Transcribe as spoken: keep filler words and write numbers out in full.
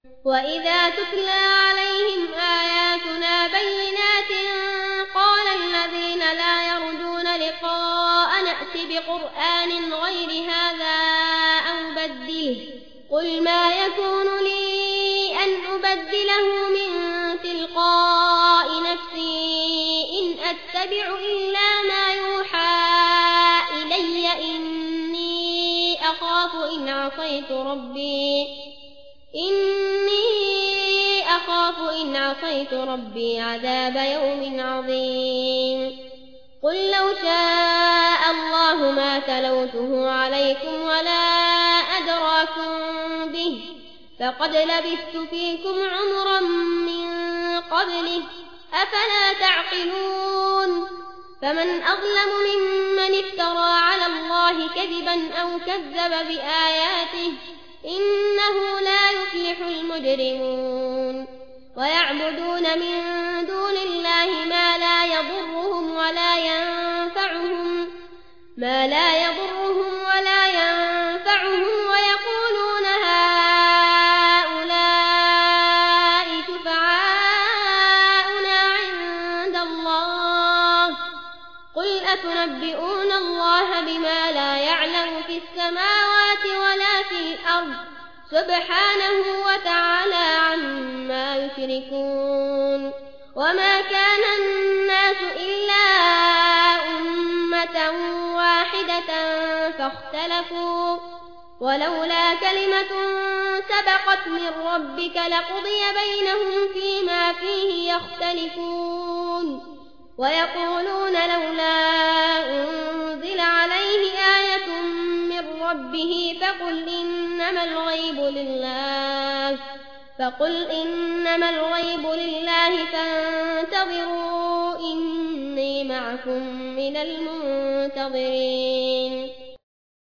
وإذا تتلى عليهم آياتنا بينات قال الذين لا يرجون لقاء نأت بقرآن غير هذا أو بدله قل ما يكون لي أن أبدله من تلقاء نفسي إن أتبع إلا ما يوحى إلي إني أخاف إن عصيت ربي إني أخاف إن عصيت ربي عذاب يوم عظيم قل لو شاء الله ما تلوته عليكم ولا أدراكم به فقد لبثت فيكم عمرا من قبله أفلا تعقلون فمن أظلم ممن افترى على الله كذبا أو كذب بآياته إنه لا يفلح المجرمون ويعبدون من دون الله ما لا يضرهم ولا ينفعهم ما لا يضرهم ولا ينفعهم ويقولون هؤلاء شفعاؤنا عند الله قل أتنبئون الله بما لا يعلم في السماوات ولا في الأرض سبحانه وتعالى عما يشركون وما كان الناس إلا أمة واحدة فاختلفوا ولولا كلمة سبقت من ربك لقضي بينهم فيما فيه يختلفون ويقولون لولا أنزل عليه آية من ربه فقل إنما الغيب لله فقل إنما الغيب لله فانتظروا إني معكم من المنتظرين